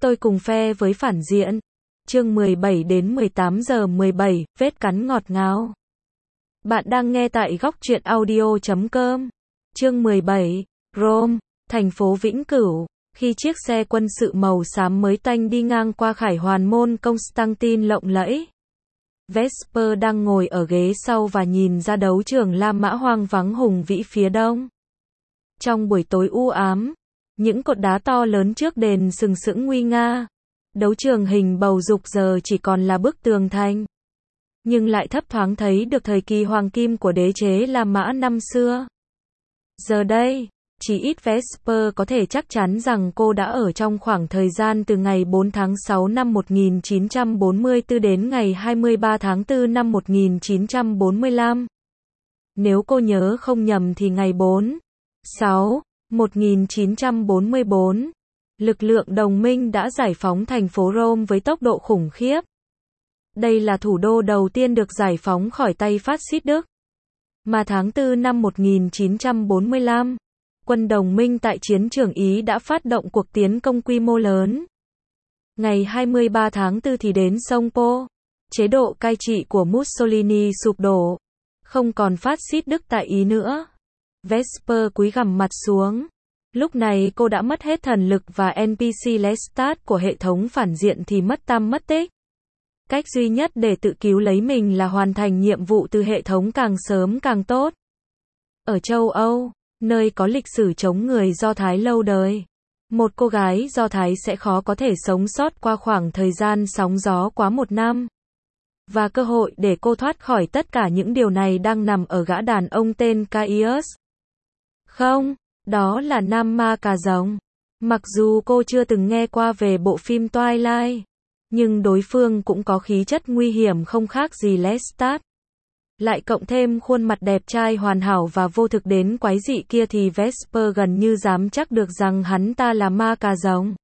Tôi cùng phe với phản diện. Chương 17 đến 18 giờ 17, vết cắn ngọt ngào. Bạn đang nghe tại góc truyện audio.com. Chương 17, Rome, thành phố vĩnh cửu. Khi chiếc xe quân sự màu xám mới toanh đi ngang qua khải hoàn môn Constantine lộng lẫy, Vesper đang ngồi ở ghế sau và nhìn ra đấu trường La Mã hoang vắng hùng vĩ phía đông. Trong buổi tối u ám, những cột đá to lớn trước đền sừng sững nguy nga. Đấu trường hình bầu dục giờ chỉ còn là bức tường thành, nhưng lại thấp thoáng thấy được thời kỳ hoàng kim của đế chế La Mã năm xưa. Giờ đây, chỉ ít Vesper có thể chắc chắn rằng cô đã ở trong khoảng thời gian từ ngày 4 tháng 6 năm 1944 đến ngày 23 tháng 4 năm 1945. Nếu cô nhớ không nhầm thì ngày 4, 6, 1944, lực lượng đồng minh đã giải phóng thành phố Rome với tốc độ khủng khiếp. Đây là thủ đô đầu tiên được giải phóng khỏi tay phát xít Đức. Mà tháng 4 năm 1945, quân đồng minh tại chiến trường Ý đã phát động cuộc tiến công quy mô lớn. Ngày 23 tháng 4 thì đến sông Po, chế độ cai trị của Mussolini sụp đổ, không còn phát xít Đức tại Ý nữa. Vesper cúi gằm mặt xuống. Lúc này cô đã mất hết thần lực và NPC Lestat của hệ thống phản diện thì mất tăm mất tích. Cách duy nhất để tự cứu lấy mình là hoàn thành nhiệm vụ từ hệ thống càng sớm càng tốt. Ở châu Âu, nơi có lịch sử chống người Do Thái lâu đời, một cô gái Do Thái sẽ khó có thể sống sót qua khoảng thời gian sóng gió quá một năm. Và cơ hội để cô thoát khỏi tất cả những điều này đang nằm ở gã đàn ông tên Caius. Không, đó là Nam Ma Cà Rồng. Mặc dù cô chưa từng nghe qua về bộ phim Twilight, nhưng đối phương cũng có khí chất nguy hiểm không khác gì Lestat. Lại cộng thêm khuôn mặt đẹp trai hoàn hảo và vô thực đến quái dị kia thì Vesper gần như dám chắc được rằng hắn ta là Ma Cà Rồng.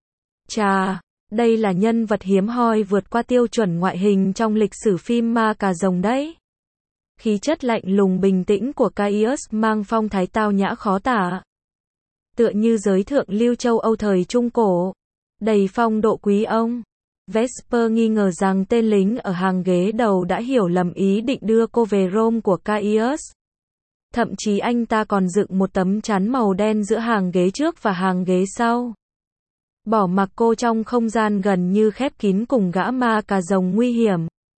Chà, đây là nhân vật hiếm hoi vượt qua tiêu chuẩn ngoại hình trong lịch sử phim Ma Cà Rồng đấy. Khí chất lạnh lùng bình tĩnh của Caius mang phong thái tao nhã khó tả. Tựa như giới thượng lưu châu Âu thời Trung Cổ, đầy phong độ quý ông. Vesper nghi ngờ rằng tên lính ở hàng ghế đầu đã hiểu lầm ý định đưa cô về Rome của Caius. Thậm chí anh ta còn dựng một tấm chắn màu đen giữa hàng ghế trước và hàng ghế sau, bỏ mặc cô trong không gian gần như khép kín cùng gã Ma Cà Rồng nguy hiểm.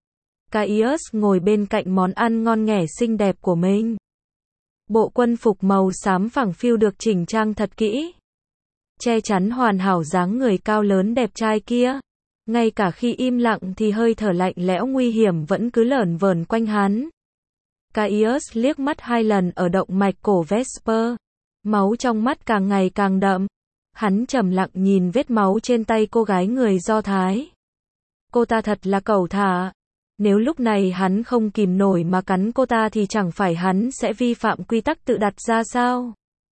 Caius ngồi bên cạnh món ăn ngon nghẻ xinh đẹp của mình. Bộ quân phục màu xám phẳng phiu được chỉnh trang thật kỹ, che chắn hoàn hảo dáng người cao lớn đẹp trai kia. Ngay cả khi im lặng thì hơi thở lạnh lẽo nguy hiểm vẫn cứ lởn vởn quanh hắn. Caius liếc mắt 2 lần ở động mạch cổ Vesper. Máu trong mắt càng ngày càng đậm. Hắn trầm lặng nhìn vết máu trên tay cô gái người Do Thái. Cô ta thật là cẩu thả. Nếu lúc này hắn không kìm nổi mà cắn cô ta thì chẳng phải hắn sẽ vi phạm quy tắc tự đặt ra sao?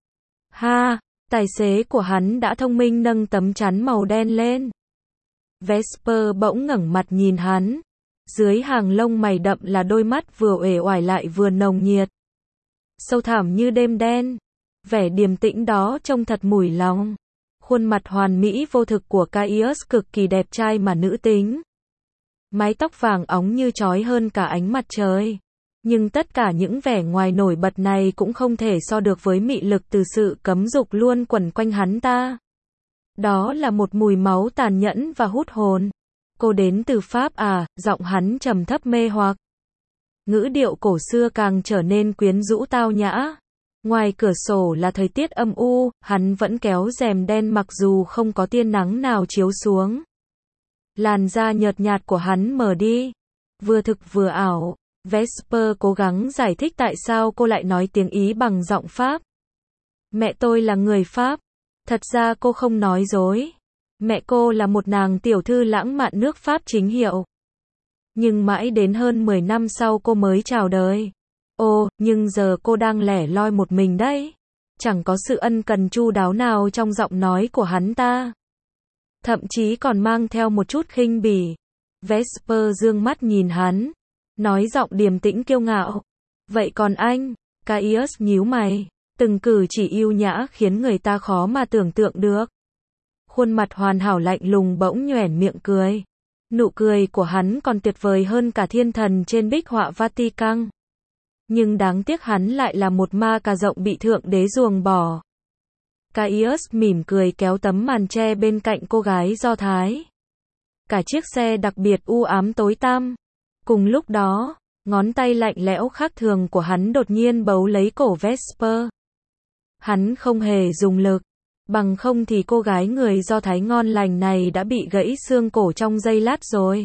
Ha, tài xế của hắn đã thông minh nâng tấm chắn màu đen lên. Vesper bỗng ngẩng mặt nhìn hắn. Dưới hàng lông mày đậm là đôi mắt vừa uể oải lại vừa nồng nhiệt, sâu thẳm như đêm đen. Vẻ điềm tĩnh đó trông thật mùi lòng. Khuôn mặt hoàn mỹ vô thực của Caius cực kỳ đẹp trai mà nữ tính. Mái tóc vàng óng như chói hơn cả ánh mặt trời. Nhưng tất cả những vẻ ngoài nổi bật này cũng không thể so được với mị lực từ sự cấm dục luôn quẩn quanh hắn ta. Đó là một mùi máu tàn nhẫn và hút hồn. Cô đến từ Pháp à? Giọng hắn trầm thấp mê hoặc. Ngữ điệu cổ xưa càng trở nên quyến rũ tao nhã. Ngoài cửa sổ là thời tiết âm u, hắn vẫn kéo rèm đen mặc dù không có tia nắng nào chiếu xuống. Làn da nhợt nhạt của hắn mờ đi, vừa thực vừa ảo. Vesper cố gắng giải thích tại sao cô lại nói tiếng Ý bằng giọng Pháp. Mẹ tôi là người Pháp. Thật ra cô không nói dối. Mẹ cô là một nàng tiểu thư lãng mạn nước Pháp chính hiệu. Nhưng mãi đến hơn 10 năm sau cô mới chào đời. Ồ, nhưng giờ cô đang lẻ loi một mình đấy. Chẳng có sự ân cần chu đáo nào trong giọng nói của hắn ta. Thậm chí còn mang theo một chút khinh bỉ. Vesper dương mắt nhìn hắn, nói giọng điềm tĩnh kiêu ngạo. Vậy còn anh? Caius nhíu mày. Từng cử chỉ yêu nhã khiến người ta khó mà tưởng tượng được. khuôn mặt hoàn hảo lạnh lùng bỗng nhoẻn miệng cười. Nụ cười của hắn còn tuyệt vời hơn cả thiên thần trên bích họa Vatican. Nhưng đáng tiếc hắn lại là một ma cà rồng bị thượng đế ruồng bỏ. Caius mỉm cười kéo tấm màn che bên cạnh cô gái Do Thái. Cả chiếc xe đặc biệt u ám tối tăm. Cùng lúc đó, ngón tay lạnh lẽo khác thường của hắn đột nhiên bấu lấy cổ Vesper. Hắn không hề dùng lực. Bằng không thì cô gái người Do Thái ngon lành này đã bị gãy xương cổ trong giây lát rồi.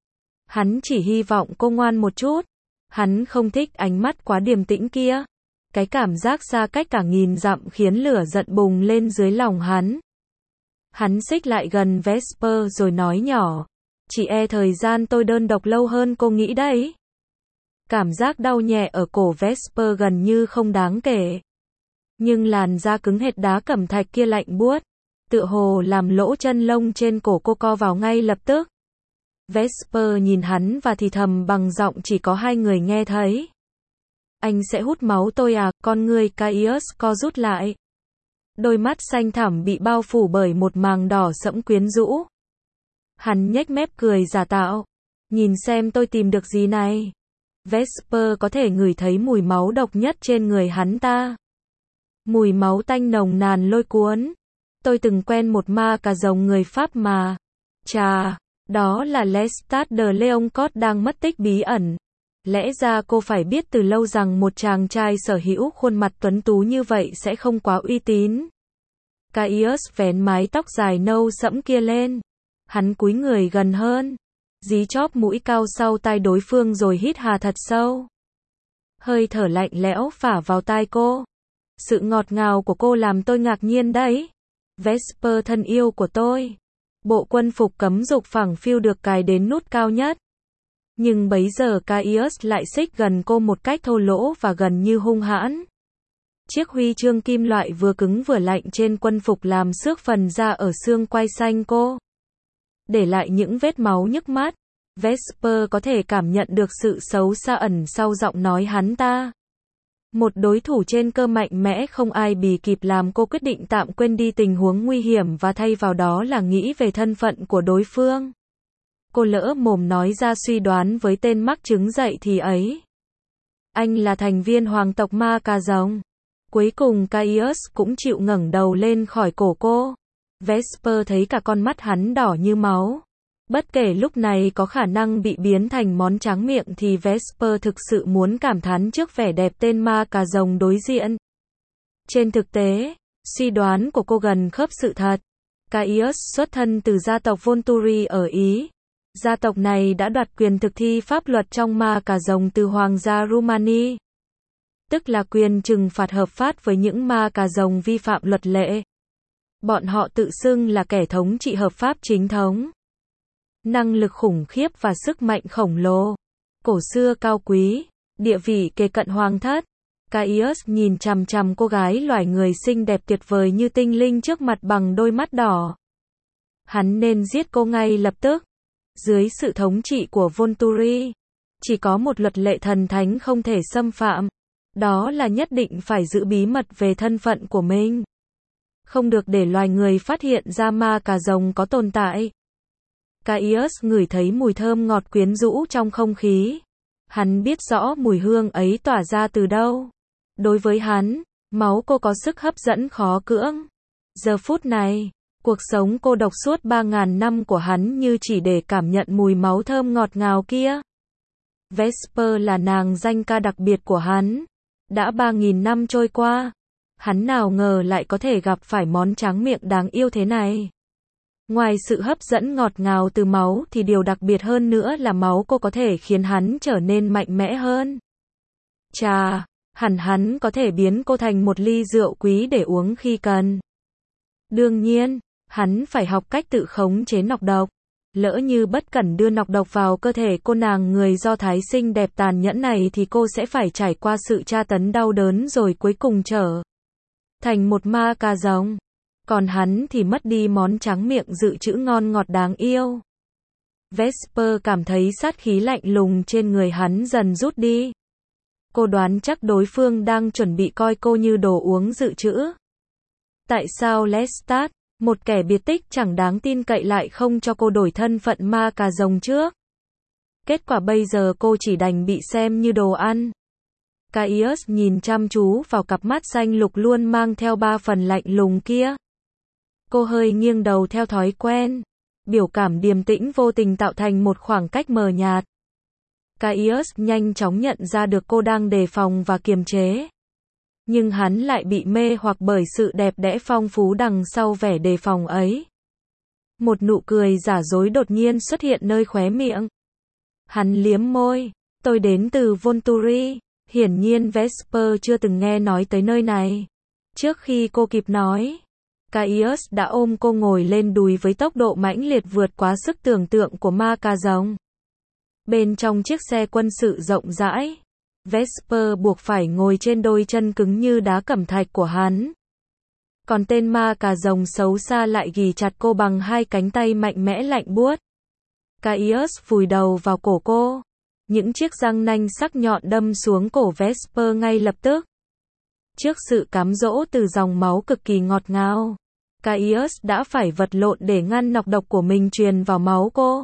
Hắn chỉ hy vọng cô ngoan một chút. Hắn không thích ánh mắt quá điềm tĩnh kia. Cái cảm giác xa cách cả nghìn dặm khiến lửa giận bùng lên dưới lòng hắn. Hắn xích lại gần Vesper rồi nói nhỏ. Chỉ e thời gian tôi đơn độc lâu hơn cô nghĩ đấy. Cảm giác đau nhẹ ở cổ Vesper gần như không đáng kể. Nhưng làn da cứng hệt đá cẩm thạch kia lạnh buốt. Tựa hồ làm lỗ chân lông trên cổ cô co vào ngay lập tức. Vesper nhìn hắn và thì thầm bằng giọng chỉ có hai người nghe thấy. Anh sẽ hút máu tôi à? Con người Caius co rút lại. Đôi mắt xanh thẳm bị bao phủ bởi một màng đỏ sẫm quyến rũ. Hắn nhếch mép cười giả tạo. Nhìn xem tôi tìm được gì này. Vesper có thể ngửi thấy mùi máu độc nhất trên người hắn ta. Mùi máu tanh nồng nàn lôi cuốn. Tôi từng quen một ma cà rồng người Pháp mà. Chà, đó là Lestat de Leoncourt đang mất tích bí ẩn. Lẽ ra cô phải biết từ lâu rằng một chàng trai sở hữu khuôn mặt tuấn tú như vậy sẽ không quá uy tín. Caius vén mái tóc dài nâu sẫm kia lên. Hắn cúi người gần hơn. Dí chóp mũi cao sau tai đối phương rồi hít hà thật sâu. Hơi thở lạnh lẽo phả vào tai cô. Sự ngọt ngào của cô làm tôi ngạc nhiên đấy. Vesper thân yêu của tôi. Bộ quân phục cấm dục phẳng phiu được cài đến nút cao nhất. Nhưng bấy giờ Caius lại xích gần cô một cách thô lỗ và gần như hung hãn. Chiếc huy chương kim loại vừa cứng vừa lạnh trên quân phục làm xước phần da ở xương quai xanh cô. Để lại những vết máu nhức mắt. Vesper có thể cảm nhận được sự xấu xa ẩn sau giọng nói hắn ta. Một đối thủ trên cơ mạnh mẽ không ai bì kịp làm cô quyết định tạm quên đi tình huống nguy hiểm và thay vào đó là nghĩ về thân phận của đối phương. Cô lỡ mồm nói ra suy đoán với tên mắc chứng dậy thì ấy. Anh là thành viên hoàng tộc ma cà rồng. Cuối cùng Caius cũng chịu ngẩng đầu lên khỏi cổ cô. Vesper thấy cả con mắt hắn đỏ như máu. Bất kể lúc này có khả năng bị biến thành món tráng miệng thì Vesper thực sự muốn cảm thán trước vẻ đẹp tên ma cà rồng đối diện. Trên thực tế, suy đoán của cô gần khớp sự thật. Caius xuất thân từ gia tộc Volturi ở Ý. Gia tộc này đã đoạt quyền thực thi pháp luật trong ma cà rồng từ hoàng gia Rumani. Tức là quyền trừng phạt hợp pháp với những ma cà rồng vi phạm luật lệ. Bọn họ tự xưng là kẻ thống trị hợp pháp chính thống. Năng lực khủng khiếp và sức mạnh khổng lồ. Cổ xưa cao quý, địa vị kề cận hoàng thất. Caius nhìn chằm chằm cô gái loài người xinh đẹp tuyệt vời như tinh linh trước mặt bằng đôi mắt đỏ. Hắn nên giết cô ngay lập tức. Dưới sự thống trị của Volturi, chỉ có một luật lệ thần thánh không thể xâm phạm. Đó là nhất định phải giữ bí mật về thân phận của mình. Không được để loài người phát hiện ra ma cà rồng có tồn tại. Caius ngửi thấy mùi thơm ngọt quyến rũ trong không khí. Hắn biết rõ mùi hương ấy tỏa ra từ đâu. Đối với hắn, máu cô có sức hấp dẫn khó cưỡng. Giờ phút này, cuộc sống cô độc suốt 3.000 năm của hắn như chỉ để cảm nhận mùi máu thơm ngọt ngào kia. Vesper là nàng danh ca đặc biệt của hắn. Đã 3.000 năm trôi qua, hắn nào ngờ lại có thể gặp phải món tráng miệng đáng yêu thế này. Ngoài sự hấp dẫn ngọt ngào từ máu thì điều đặc biệt hơn nữa là máu cô có thể khiến hắn trở nên mạnh mẽ hơn. Chà, hẳn hắn có thể biến cô thành một ly rượu quý để uống khi cần. Đương nhiên, hắn phải học cách tự khống chế nọc độc. Lỡ như bất cẩn đưa nọc độc vào cơ thể cô nàng người Do Thái xinh đẹp tàn nhẫn này thì cô sẽ phải trải qua sự tra tấn đau đớn rồi cuối cùng trở thành một ma cà rồng. Còn hắn thì mất đi món tráng miệng dự trữ ngon ngọt đáng yêu. Vesper cảm thấy sát khí lạnh lùng trên người hắn dần rút đi. Cô đoán chắc đối phương đang chuẩn bị coi cô như đồ uống dự trữ. Tại sao Lestat Một kẻ biệt tích chẳng đáng tin cậy lại không cho cô đổi thân phận ma cà rồng trước. Kết quả bây giờ cô chỉ đành bị xem như đồ ăn. Caius nhìn chăm chú vào cặp mắt xanh lục luôn mang theo 3 phần lạnh lùng kia. Cô hơi nghiêng đầu theo thói quen. Biểu cảm điềm tĩnh vô tình tạo thành một khoảng cách mờ nhạt. Caius nhanh chóng nhận ra được cô đang đề phòng và kiềm chế. Nhưng hắn lại bị mê hoặc bởi sự đẹp đẽ phong phú đằng sau vẻ đề phòng ấy. Một nụ cười giả dối đột nhiên xuất hiện nơi khóe miệng. Hắn liếm môi. Tôi đến từ Volturi. Hiển nhiên Vesper chưa từng nghe nói tới nơi này. Trước khi cô kịp nói, Caius đã ôm cô ngồi lên đùi với tốc độ mãnh liệt vượt quá sức tưởng tượng của ma cà rồng. Bên trong chiếc xe quân sự rộng rãi, Vesper buộc phải ngồi trên đôi chân cứng như đá cẩm thạch của hắn. Còn tên ma cà rồng xấu xa lại ghì chặt cô bằng 2 cánh tay mạnh mẽ lạnh buốt. Caius vùi đầu vào cổ cô. Những chiếc răng nanh sắc nhọn đâm xuống cổ Vesper ngay lập tức. Trước sự cám dỗ từ dòng máu cực kỳ ngọt ngào, Caius đã phải vật lộn để ngăn nọc độc của mình truyền vào máu cô.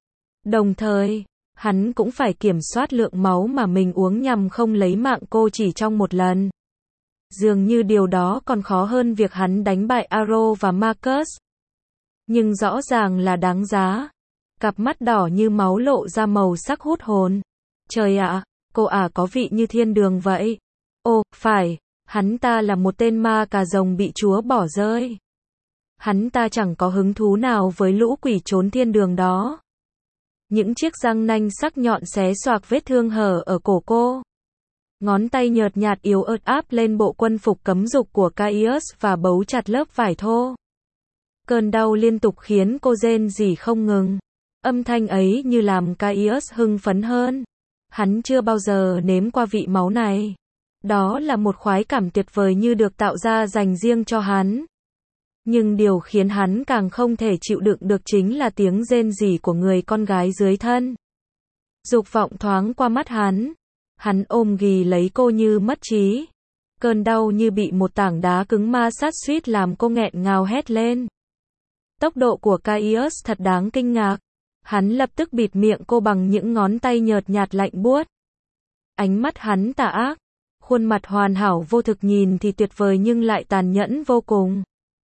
Đồng thời, hắn cũng phải kiểm soát lượng máu mà mình uống nhằm không lấy mạng cô chỉ trong một lần. Dường như điều đó còn khó hơn việc hắn đánh bại Aro và Marcus. Nhưng rõ ràng là đáng giá. Cặp mắt đỏ như máu lộ ra màu sắc hút hồn. Trời ạ, cô có vị như thiên đường vậy. Ồ, phải, hắn ta là một tên ma cà rồng bị Chúa bỏ rơi. Hắn ta chẳng có hứng thú nào với lũ quỷ trốn thiên đường đó. Những chiếc răng nanh sắc nhọn xé xoạc vết thương hở ở cổ cô. Ngón tay nhợt nhạt yếu ớt áp lên bộ quân phục cấm dục của Caius và bấu chặt lớp vải thô. Cơn đau liên tục khiến cô rên rỉ không ngừng. Âm thanh ấy như làm Caius hưng phấn hơn. Hắn chưa bao giờ nếm qua vị máu này. Đó là một khoái cảm tuyệt vời như được tạo ra dành riêng cho hắn. Nhưng điều khiến hắn càng không thể chịu đựng được chính là tiếng rên rỉ của người con gái dưới thân. Dục vọng thoáng qua mắt hắn. Hắn ôm ghì lấy cô như mất trí. Cơn đau như bị một tảng đá cứng ma sát suýt làm cô nghẹn ngào hét lên. Tốc độ của Caius thật đáng kinh ngạc. Hắn lập tức bịt miệng cô bằng những ngón tay nhợt nhạt lạnh buốt. Ánh mắt hắn tà ác. Khuôn mặt hoàn hảo vô thực nhìn thì tuyệt vời nhưng lại tàn nhẫn vô cùng.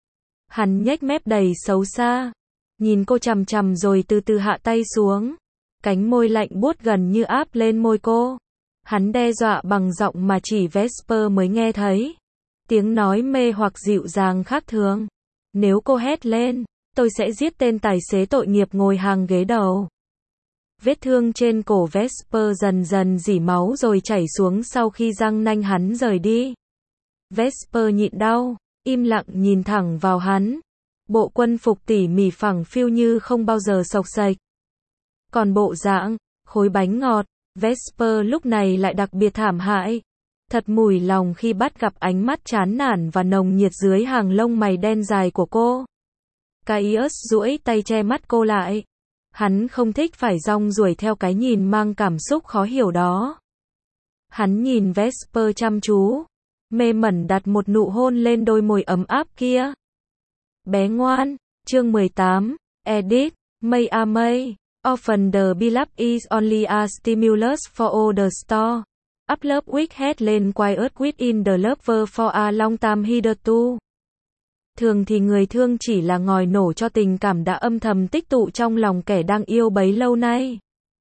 Hắn nhếch mép đầy xấu xa. Nhìn cô chằm chằm rồi từ từ hạ tay xuống. Cánh môi lạnh buốt gần như áp lên môi cô. Hắn đe dọa bằng giọng mà chỉ Vesper mới nghe thấy. Tiếng nói mê hoặc dịu dàng khác thường. Nếu cô hét lên, tôi sẽ giết tên tài xế tội nghiệp ngồi hàng ghế đầu. Vết thương trên cổ Vesper dần dần rỉ máu rồi chảy xuống sau khi răng nanh hắn rời đi. Vesper nhịn đau, im lặng nhìn thẳng vào hắn. Bộ quân phục tỉ mỉ phẳng phiu như không bao giờ xộc xệch. Còn bộ dạng, khối bánh ngọt, Vesper lúc này lại đặc biệt thảm hại. Thật mùi lòng khi bắt gặp ánh mắt chán nản và nồng nhiệt dưới hàng lông mày đen dài của cô. Caius duỗi tay che mắt cô lại. Hắn không thích phải rong ruổi theo cái nhìn mang cảm xúc khó hiểu đó. Hắn nhìn Vesper chăm chú, mê mẩn đặt một nụ hôn lên đôi môi ấm áp kia. Bé ngoan, chương 18, Edit, May a May, often the beloved is only a stimulus for all the store. Up love weak head lên quiet within the lover for a long time hitherto. Thường thì người thương chỉ là ngòi nổ cho tình cảm đã âm thầm tích tụ trong lòng kẻ đang yêu bấy lâu nay.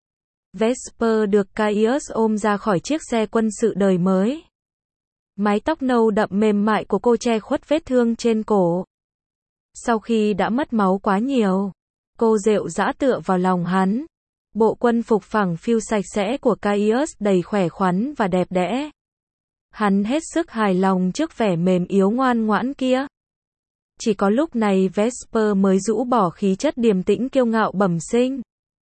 Vesper được Caius ôm ra khỏi chiếc xe quân sự đời mới. Mái tóc nâu đậm mềm mại của cô che khuất vết thương trên cổ. Sau khi đã mất máu quá nhiều, cô rệu rã tựa vào lòng hắn. Bộ quân phục phẳng phiu sạch sẽ của Caius đầy khỏe khoắn và đẹp đẽ. Hắn hết sức hài lòng trước vẻ mềm yếu ngoan ngoãn kia. Chỉ có lúc này Vesper mới rũ bỏ khí chất điềm tĩnh kiêu ngạo bẩm sinh.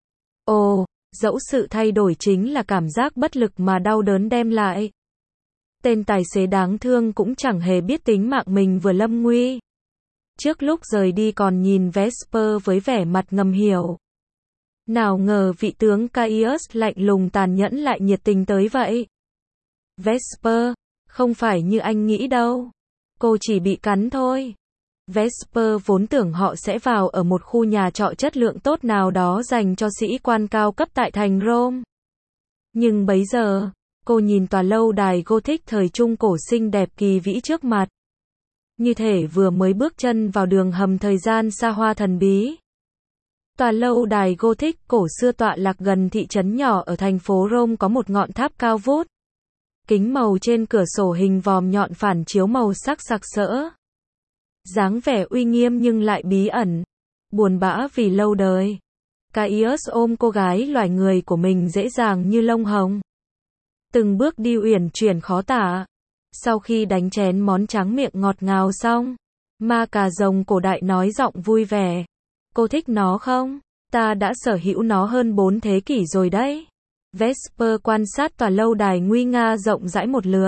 Ồ, dẫu sự thay đổi chính là cảm giác bất lực mà đau đớn đem lại. Tên tài xế đáng thương cũng chẳng hề biết tính mạng mình vừa lâm nguy. Trước lúc rời đi còn nhìn Vesper với vẻ mặt ngầm hiểu. Nào ngờ vị tướng Caius lạnh lùng tàn nhẫn lại nhiệt tình tới vậy. Vesper, không phải như anh nghĩ đâu. Cô chỉ bị cắn thôi. Vesper vốn tưởng họ sẽ vào ở một khu nhà trọ chất lượng tốt nào đó dành cho sĩ quan cao cấp tại thành Rome. Nhưng bấy giờ, cô nhìn tòa lâu đài Gothic thời Trung Cổ xinh đẹp kỳ vĩ trước mặt. Như thể vừa mới bước chân vào đường hầm thời gian xa hoa thần bí. Tòa lâu đài Gothic cổ xưa tọa lạc gần thị trấn nhỏ ở thành phố Rome có một ngọn tháp cao vút. Kính màu trên cửa sổ hình vòm nhọn phản chiếu màu sắc sặc sỡ. Dáng vẻ uy nghiêm nhưng lại bí ẩn. Buồn bã vì lâu đời. Caius ôm cô gái loài người của mình dễ dàng như lông hồng. Từng bước đi uyển chuyển khó tả. Sau khi đánh chén món tráng miệng ngọt ngào xong, ma cà rồng cổ đại nói giọng vui vẻ. Cô thích nó không? Ta đã sở hữu nó hơn 4 thế kỷ rồi đấy. Vesper quan sát tòa lâu đài nguy nga rộng rãi một lượt.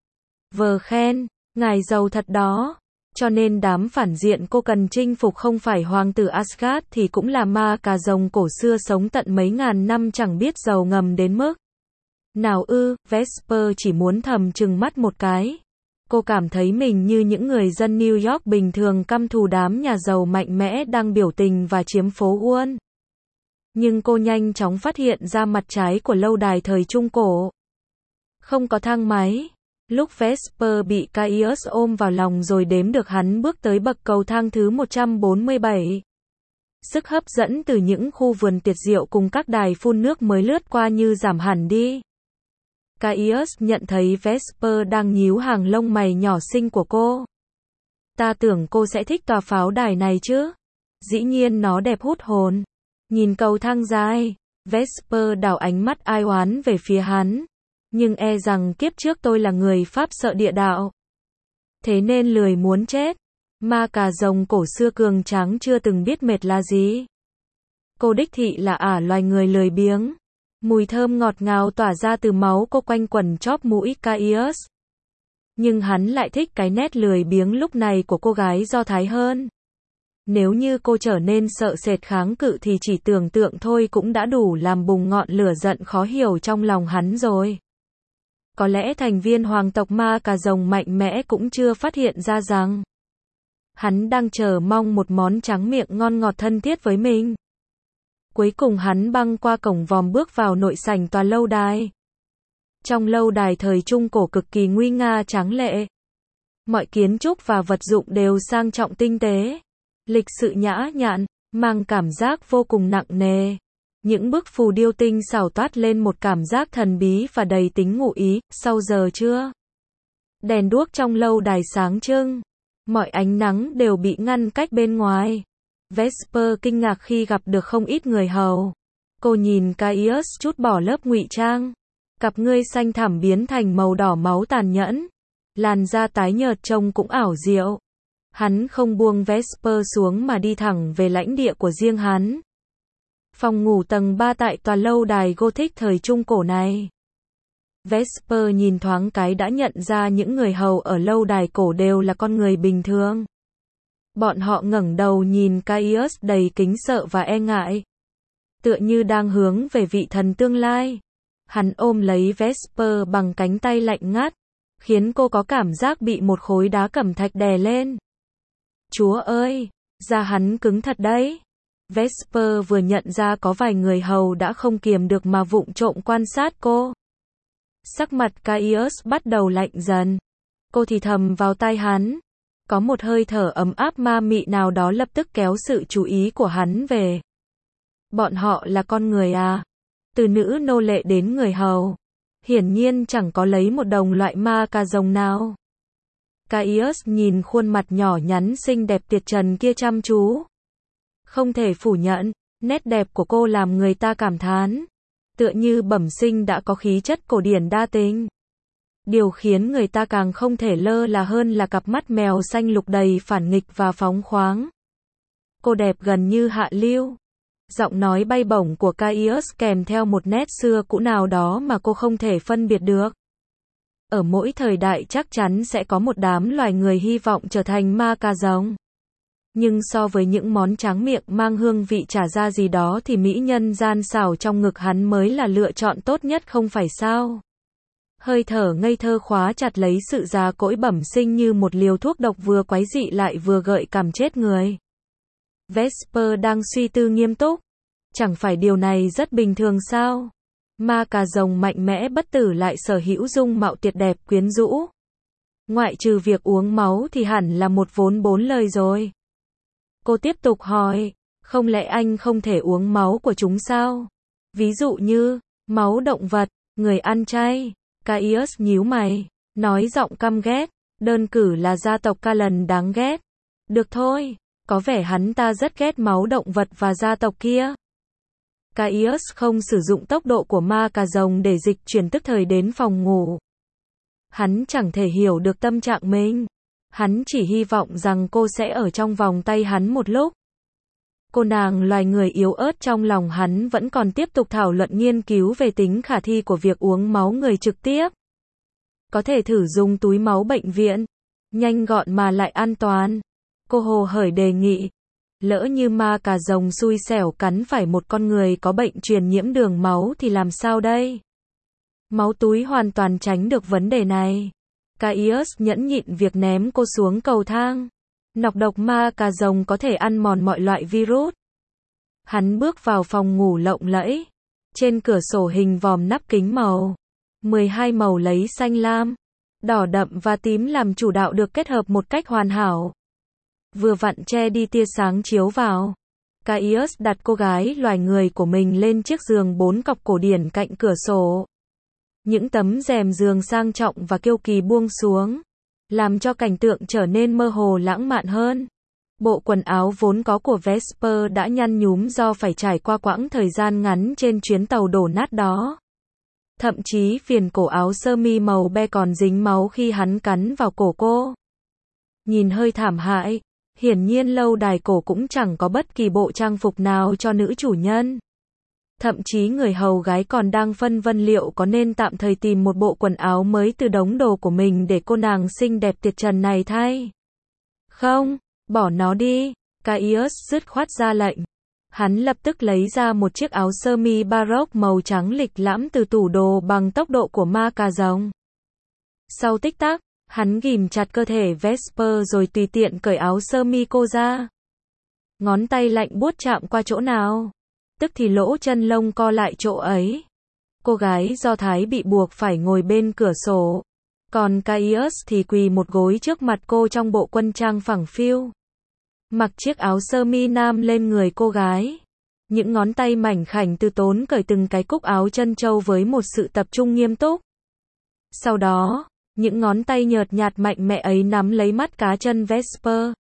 Vờ khen, ngài giàu thật đó. Cho nên đám phản diện cô cần chinh phục không phải hoàng tử Asgard thì cũng là ma cà rồng cổ xưa sống tận mấy ngàn năm chẳng biết giàu ngầm đến mức nào ư. Vesper chỉ muốn thầm trừng mắt một cái. Cô cảm thấy mình như những người dân New York bình thường căm thù đám nhà giàu mạnh mẽ đang biểu tình và chiếm phố Wall. Nhưng cô nhanh chóng phát hiện ra mặt trái của lâu đài thời Trung Cổ. Không có thang máy. Lúc Vesper bị Caius ôm vào lòng rồi đếm được hắn bước tới bậc cầu thang thứ 147. Sức hấp dẫn từ những khu vườn tiệc rượu cùng các đài phun nước mới lướt qua như giảm hẳn đi. Caius nhận thấy Vesper đang nhíu hàng lông mày nhỏ xinh của cô. Ta tưởng cô sẽ thích tòa pháo đài này chứ. Dĩ nhiên nó đẹp hút hồn. Nhìn cầu thang dài, Vesper đảo ánh mắt ai oán về phía hắn. Nhưng e rằng kiếp trước tôi là người Pháp sợ địa đạo. Thế nên lười muốn chết. Ma cà rồng cổ xưa cường tráng chưa từng biết mệt là gì. Cô đích thị là loài người lười biếng. Mùi thơm ngọt ngào tỏa ra từ máu cô quanh quẩn chóp mũi Caius. Nhưng hắn lại thích cái nét lười biếng lúc này của cô gái Do Thái hơn. Nếu như cô trở nên sợ sệt kháng cự thì chỉ tưởng tượng thôi cũng đã đủ làm bùng ngọn lửa giận khó hiểu trong lòng hắn rồi. Có lẽ thành viên hoàng tộc ma cà rồng mạnh mẽ cũng chưa phát hiện ra rằng hắn đang chờ mong một món tráng miệng ngon ngọt thân thiết với mình. Cuối cùng hắn băng qua cổng vòm bước vào nội sảnh tòa lâu đài. Trong lâu đài thời Trung Cổ cực kỳ nguy nga tráng lệ. Mọi kiến trúc và vật dụng đều sang trọng tinh tế. Lịch sự nhã nhặn, mang cảm giác vô cùng nặng nề. Những bức phù điêu tinh xảo toát lên một cảm giác thần bí và đầy tính ngụ ý. Sau giờ trưa, đèn đuốc trong lâu đài sáng trưng. Mọi ánh nắng đều bị ngăn cách bên ngoài. Vesper kinh ngạc khi gặp được không ít người hầu. Cô nhìn Caius chút bỏ lớp ngụy trang. Cặp ngươi xanh thẳm biến thành màu đỏ máu tàn nhẫn. Làn da tái nhợt trông cũng ảo diệu. Hắn không buông Vesper xuống mà đi thẳng về lãnh địa của riêng hắn. Phòng ngủ tầng 3 tại tòa lâu đài Gothic thời Trung Cổ này. Vesper nhìn thoáng cái đã nhận ra những người hầu ở lâu đài cổ đều là con người bình thường. Bọn họ ngẩng đầu nhìn Caius đầy kính sợ và e ngại. Tựa như đang hướng về vị thần tương lai. Hắn ôm lấy Vesper bằng cánh tay lạnh ngắt, khiến cô có cảm giác bị một khối đá cẩm thạch đè lên. Chúa ơi, da hắn cứng thật đấy. Vesper vừa nhận ra có vài người hầu đã không kiềm được mà vụng trộm quan sát cô. Sắc mặt Caius bắt đầu lạnh dần. Cô thì thầm vào tai hắn. Có một hơi thở ấm áp ma mị nào đó lập tức kéo sự chú ý của hắn về. Bọn họ là con người à? Từ nữ nô lệ đến người hầu. Hiển nhiên chẳng có lấy một đồng loại ma cà rồng nào. Caius nhìn khuôn mặt nhỏ nhắn xinh đẹp tiệt trần kia chăm chú. Không thể phủ nhận, nét đẹp của cô làm người ta cảm thán. Tựa như bẩm sinh đã có khí chất cổ điển đa tình. Điều khiến người ta càng không thể lơ là hơn là cặp mắt mèo xanh lục đầy phản nghịch và phóng khoáng. Cô đẹp gần như hạ lưu. Giọng nói bay bổng của Caius kèm theo một nét xưa cũ nào đó mà cô không thể phân biệt được. Ở mỗi thời đại chắc chắn sẽ có một đám loài người hy vọng trở thành ma cà rồng. Nhưng so với những món tráng miệng mang hương vị chả ra gì đó thì mỹ nhân gian xảo trong ngực hắn mới là lựa chọn tốt nhất không phải sao? Hơi thở ngây thơ khóa chặt lấy sự già cỗi bẩm sinh như một liều thuốc độc vừa quái dị lại vừa gợi cảm chết người. Vesper đang suy tư nghiêm túc. Chẳng phải điều này rất bình thường sao? Ma cà rồng mạnh mẽ bất tử lại sở hữu dung mạo tuyệt đẹp quyến rũ. Ngoại trừ việc uống máu thì hẳn là một vốn bốn lời rồi. Cô tiếp tục hỏi, không lẽ anh không thể uống máu của chúng sao? Ví dụ như, máu động vật, người ăn chay. Caius nhíu mày, nói giọng căm ghét, đơn cử là gia tộc Callan đáng ghét. Được thôi, có vẻ hắn ta rất ghét máu động vật và gia tộc kia. Caius không sử dụng tốc độ của ma cà rồng để dịch chuyển tức thời đến phòng ngủ. Hắn chẳng thể hiểu được tâm trạng mình. Hắn chỉ hy vọng rằng cô sẽ ở trong vòng tay hắn một lúc. Cô nàng loài người yếu ớt trong lòng hắn vẫn còn tiếp tục thảo luận nghiên cứu về tính khả thi của việc uống máu người trực tiếp. Có thể thử dùng túi máu bệnh viện. Nhanh gọn mà lại an toàn. Cô hồ hởi đề nghị. Lỡ như ma cà rồng xui xẻo cắn phải một con người có bệnh truyền nhiễm đường máu thì làm sao đây? Máu túi hoàn toàn tránh được vấn đề này. Caius nhẫn nhịn việc ném cô xuống cầu thang. Nọc độc ma cà rồng có thể ăn mòn mọi loại virus. Hắn bước vào phòng ngủ lộng lẫy. Trên cửa sổ hình vòm nắp kính màu 12 màu lấy xanh lam, đỏ đậm và tím làm chủ đạo được kết hợp một cách hoàn hảo. Vừa vặn che đi tia sáng chiếu vào. Caius đặt cô gái loài người của mình lên chiếc giường 4 cọc cổ điển cạnh cửa sổ. Những tấm rèm giường sang trọng và kiêu kỳ buông xuống, làm cho cảnh tượng trở nên mơ hồ lãng mạn hơn. Bộ quần áo vốn có của Vesper đã nhăn nhúm do phải trải qua quãng thời gian ngắn trên chuyến tàu đổ nát đó. Thậm chí viền cổ áo sơ mi màu be còn dính máu khi hắn cắn vào cổ cô. Nhìn hơi thảm hại, hiển nhiên lâu đài cổ cũng chẳng có bất kỳ bộ trang phục nào cho nữ chủ nhân. Thậm chí người hầu gái còn đang phân vân liệu có nên tạm thời tìm một bộ quần áo mới từ đống đồ của mình để cô nàng xinh đẹp tuyệt trần này thay. Không, bỏ nó đi, Caius dứt khoát ra lệnh. Hắn lập tức lấy ra một chiếc áo sơ mi baroque màu trắng lịch lãm từ tủ đồ bằng tốc độ của ma cà rồng. Sau tích tắc, hắn ghìm chặt cơ thể Vesper rồi tùy tiện cởi áo sơ mi cô ra. Ngón tay lạnh buốt chạm qua chỗ nào, tức thì lỗ chân lông co lại chỗ ấy. Cô gái Do Thái bị buộc phải ngồi bên cửa sổ, còn Caius thì quỳ một gối trước mặt cô trong bộ quân trang phẳng phiu. Mặc chiếc áo sơ mi nam lên người cô gái. Những ngón tay mảnh khảnh từ tốn cởi từng cái cúc áo trân châu với một sự tập trung nghiêm túc. Sau đó, những ngón tay nhợt nhạt mạnh mẽ ấy nắm lấy mắt cá chân Vesper.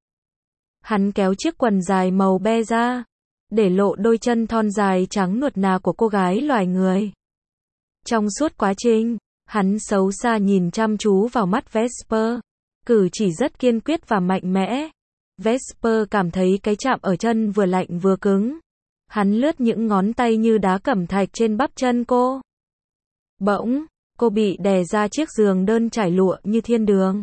Hắn kéo chiếc quần dài màu be ra, để lộ đôi chân thon dài trắng nuột nà của cô gái loài người. Trong suốt quá trình, hắn xấu xa nhìn chăm chú vào mắt Vesper, cử chỉ rất kiên quyết và mạnh mẽ. Vesper cảm thấy cái chạm ở chân vừa lạnh vừa cứng. Hắn lướt những ngón tay như đá cẩm thạch trên bắp chân cô. Bỗng, cô bị đè ra chiếc giường đơn trải lụa như thiên đường.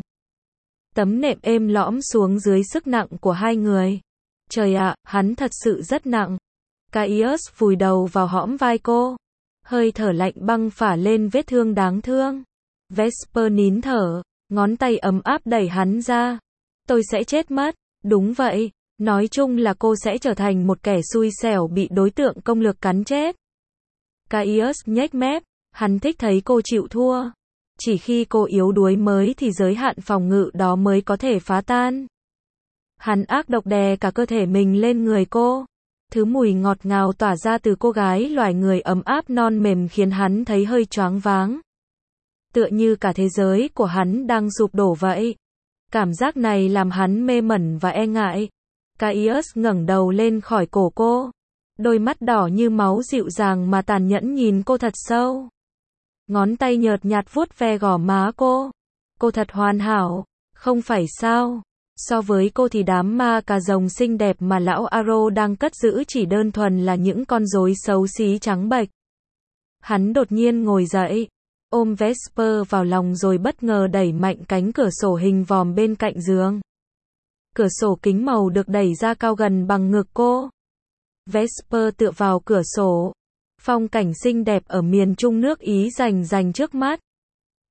Tấm nệm êm lõm xuống dưới sức nặng của hai người. Trời ạ, hắn thật sự rất nặng. Caius vùi đầu vào hõm vai cô. Hơi thở lạnh băng phả lên vết thương đáng thương. Vesper nín thở, ngón tay ấm áp đẩy hắn ra. Tôi sẽ chết mất. Đúng vậy, nói chung là cô sẽ trở thành một kẻ xui xẻo bị đối tượng công lược cắn chết. Caius nhếch mép, hắn thích thấy cô chịu thua. Chỉ khi cô yếu đuối mới thì giới hạn phòng ngự đó mới có thể phá tan. Hắn ác độc đè cả cơ thể mình lên người cô. Thứ mùi ngọt ngào tỏa ra từ cô gái loài người ấm áp non mềm khiến hắn thấy hơi choáng váng. Tựa như cả thế giới của hắn đang sụp đổ vậy. Cảm giác này làm hắn mê mẩn và e ngại. Caius ngẩng đầu lên khỏi cổ cô. Đôi mắt đỏ như máu dịu dàng mà tàn nhẫn nhìn cô thật sâu. Ngón tay nhợt nhạt vuốt ve gò má cô. Cô thật hoàn hảo, không phải sao? So với cô thì đám ma cà rồng xinh đẹp mà lão Aro đang cất giữ chỉ đơn thuần là những con rối xấu xí trắng bệch. Hắn đột nhiên ngồi dậy, ôm Vesper vào lòng rồi bất ngờ đẩy mạnh cánh cửa sổ hình vòm bên cạnh giường. Cửa sổ kính màu được đẩy ra cao gần bằng ngực cô. Vesper tựa vào cửa sổ. Phong cảnh xinh đẹp ở miền Trung nước Ý rành rành trước mắt.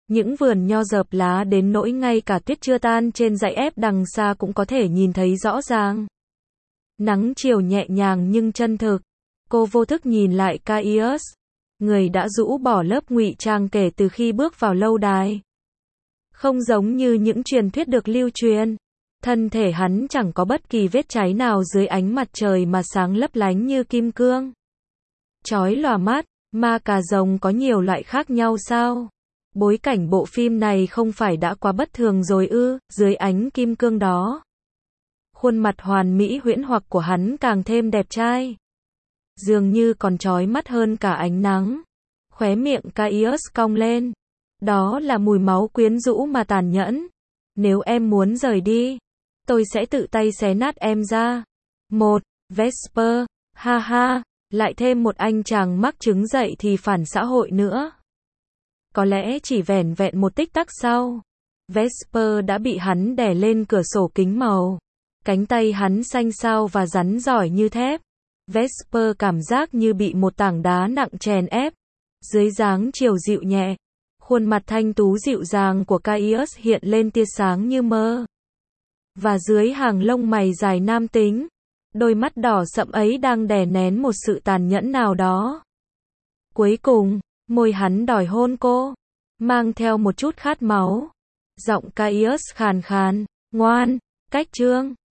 Những vườn nho rợp lá đến nỗi ngay cả tuyết chưa tan trên dãy ép đằng xa cũng có thể nhìn thấy rõ ràng. Nắng chiều nhẹ nhàng nhưng chân thực. Cô vô thức nhìn lại Caius, người đã rũ bỏ lớp ngụy trang kể từ khi bước vào lâu đài. Không giống như những truyền thuyết được lưu truyền, thân thể hắn chẳng có bất kỳ vết cháy nào dưới ánh mặt trời mà sáng lấp lánh như kim cương. Chói lòa mắt, ma cà rồng có nhiều loại khác nhau sao? Bối cảnh bộ phim này không phải đã quá bất thường rồi ư, dưới ánh kim cương đó. Khuôn mặt hoàn mỹ huyễn hoặc của hắn càng thêm đẹp trai. Dường như còn chói mắt hơn cả ánh nắng. Khóe miệng Caius cong lên. Đó là mùi máu quyến rũ mà tàn nhẫn. Nếu em muốn rời đi, tôi sẽ tự tay xé nát em ra. Một, Vesper, ha ha, lại thêm một anh chàng mắc chứng dậy thì phản xã hội nữa. Có lẽ chỉ vẻn vẹn một tích tắc sau, Vesper đã bị hắn đè lên cửa sổ kính màu. Cánh tay hắn xanh xao và rắn giỏi như thép. Vesper cảm giác như bị một tảng đá nặng chèn ép. Dưới dáng chiều dịu nhẹ, khuôn mặt thanh tú dịu dàng của Caius hiện lên tia sáng như mơ. Và dưới hàng lông mày dài nam tính, đôi mắt đỏ sậm ấy đang đè nén một sự tàn nhẫn nào đó. Cuối cùng, môi hắn đòi hôn cô, mang theo một chút khát máu. Giọng Caius khàn khàn, ngoan, cách trương.